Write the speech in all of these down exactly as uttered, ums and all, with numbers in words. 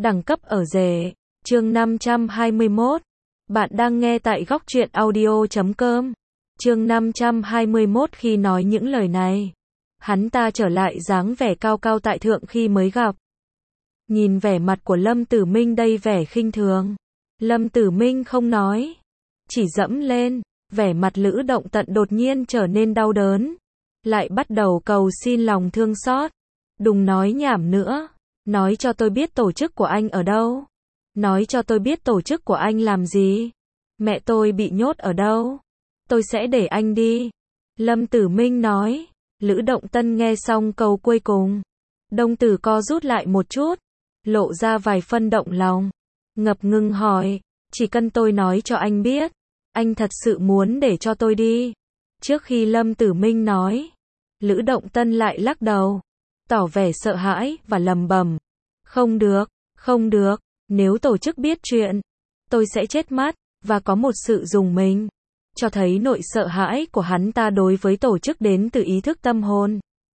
Đẳng cấp ở rể. Chương năm trăm hai mươi mốt. Bạn đang nghe tại góc truyện audio chấm com. Chương năm trăm hai mươi mốt. Khi nói những lời này, hắn ta trở lại dáng vẻ cao cao tại thượng khi mới gặp. Nhìn vẻ mặt của Lâm Tử Minh đầy vẻ khinh thường, Lâm Tử Minh không nói, chỉ dẫm lên. Vẻ mặt Lữ Động Tận đột nhiên trở nên đau đớn, lại bắt đầu cầu xin lòng thương xót. Đừng nói nhảm nữa, nói cho tôi biết tổ chức của anh ở đâu. Nói cho tôi biết tổ chức của anh làm gì. Mẹ tôi bị nhốt ở đâu, tôi sẽ để anh đi. Lâm Tử Minh nói. Lữ Động Tân nghe xong câu cuối cùng, đồng tử co rút lại một chút, lộ ra vài phân động lòng, ngập ngừng hỏi, chỉ cần tôi nói cho anh biết, anh thật sự muốn để cho tôi đi? Trước khi Lâm Tử Minh nói, Lữ Động Tân lại lắc đầu, tỏ vẻ sợ hãi và lầm bầm, không được, không được, nếu tổ chức biết chuyện, tôi sẽ chết mất. Và có một sự rùng mình, cho thấy nội sợ hãi của hắn ta đối với tổ chức đến từ ý thức tâm hồn.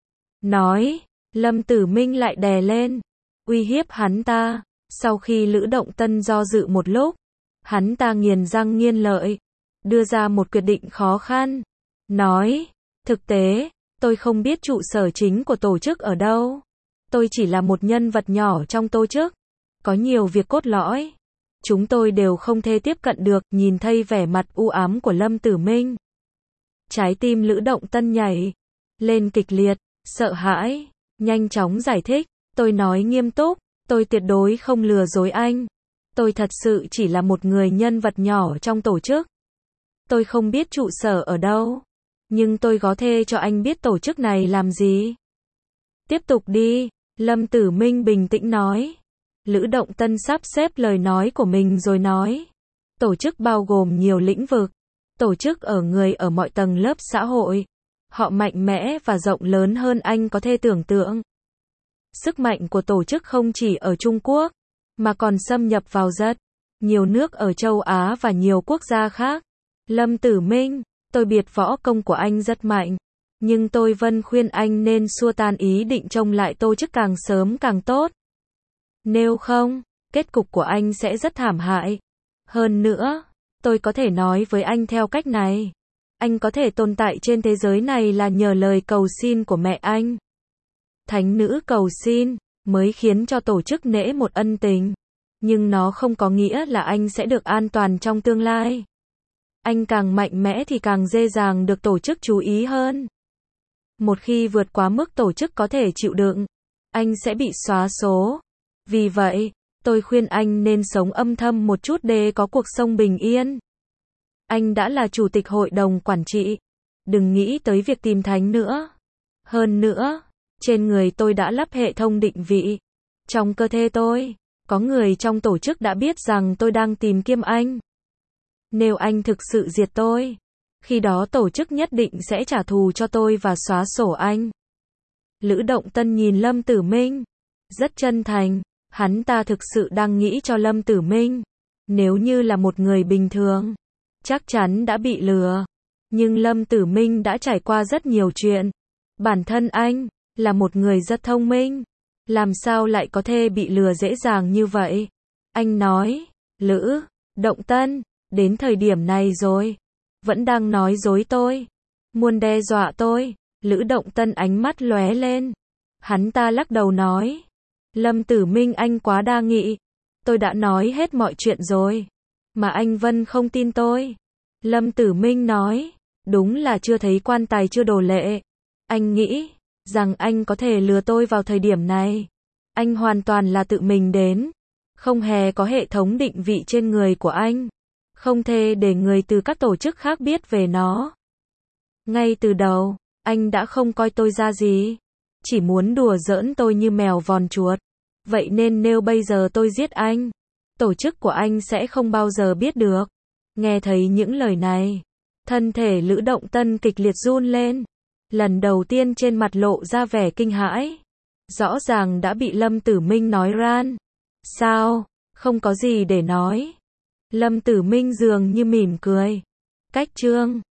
Nói, Lâm Tử Minh lại đè lên, uy hiếp hắn ta. Sau khi Lữ Động Tân do dự một lúc, hắn ta nghiền răng nghiến lợi, đưa ra một quyết định khó khăn. Nói, thực tế, tôi không biết trụ sở chính của tổ chức ở đâu. Tôi chỉ là một nhân vật nhỏ trong tổ chức, có nhiều việc cốt lõi chúng tôi đều không thể tiếp cận được. Nhìn thấy vẻ mặt u ám của Lâm Tử Minh, trái tim Lữ Động Tân nhảy lên kịch liệt, sợ hãi, nhanh chóng giải thích, tôi nói nghiêm túc, tôi tuyệt đối không lừa dối anh. Tôi thật sự chỉ là một người nhân vật nhỏ trong tổ chức. Tôi không biết trụ sở ở đâu, nhưng tôi có thể cho anh biết tổ chức này làm gì. Tiếp tục đi, Lâm Tử Minh bình tĩnh nói. Lữ Động Tân sắp xếp lời nói của mình rồi nói, tổ chức bao gồm nhiều lĩnh vực, tổ chức ở người ở mọi tầng lớp xã hội, họ mạnh mẽ và rộng lớn hơn anh có thể tưởng tượng. Sức mạnh của tổ chức không chỉ ở Trung Quốc, mà còn xâm nhập vào rất nhiều nước ở châu Á và nhiều quốc gia khác. Lâm Tử Minh, tôi biết võ công của anh rất mạnh, nhưng tôi vẫn khuyên anh nên xua tan ý định trông lại tổ chức càng sớm càng tốt. Nếu không, kết cục của anh sẽ rất thảm hại. Hơn nữa, tôi có thể nói với anh theo cách này, anh có thể tồn tại trên thế giới này là nhờ lời cầu xin của mẹ anh. Thánh nữ cầu xin mới khiến cho tổ chức nể một ân tình, nhưng nó không có nghĩa là anh sẽ được an toàn trong tương lai. Anh càng mạnh mẽ thì càng dễ dàng được tổ chức chú ý hơn. Một khi vượt quá mức tổ chức có thể chịu đựng, anh sẽ bị xóa số. Vì vậy, tôi khuyên anh nên sống âm thầm một chút để có cuộc sống bình yên. Anh đã là chủ tịch hội đồng quản trị, đừng nghĩ tới việc tìm thánh nữa. Hơn nữa, trên người tôi đã lắp hệ thống định vị. Trong cơ thể tôi, có người trong tổ chức đã biết rằng tôi đang tìm kiếm anh. Nếu anh thực sự diệt tôi, khi đó tổ chức nhất định sẽ trả thù cho tôi và xóa sổ anh. Lữ Động Tân nhìn Lâm Tử Minh, rất chân thành. Hắn ta thực sự đang nghĩ cho Lâm Tử Minh, nếu như là một người bình thường, chắc chắn đã bị lừa. Nhưng Lâm Tử Minh đã trải qua rất nhiều chuyện. Bản thân anh là một người rất thông minh, làm sao lại có thể bị lừa dễ dàng như vậy? Anh nói, Lữ Động Tân, đến thời điểm này rồi, vẫn đang nói dối tôi, muốn đe dọa tôi. Lữ Động Tân ánh mắt lóe lên, hắn ta lắc đầu nói, Lâm Tử Minh anh quá đa nghị, tôi đã nói hết mọi chuyện rồi, mà anh vẫn không tin tôi. Lâm Tử Minh nói, đúng là chưa thấy quan tài chưa đổ lệ. Anh nghĩ rằng anh có thể lừa tôi vào thời điểm này. Anh hoàn toàn là tự mình đến, không hề có hệ thống định vị trên người của anh, không thể để người từ các tổ chức khác biết về nó. Ngay từ đầu, anh đã không coi tôi ra gì, chỉ muốn đùa giỡn tôi như mèo vòn chuột. Vậy nên nếu bây giờ tôi giết anh, tổ chức của anh sẽ không bao giờ biết được. Nghe thấy những lời này, thân thể Lữ Động Tân kịch liệt run lên. Lần đầu tiên trên mặt lộ ra vẻ kinh hãi. Rõ ràng đã bị Lâm Tử Minh nói ran. Sao, không có gì để nói. Lâm Tử Minh dường như mỉm cười. Cách chương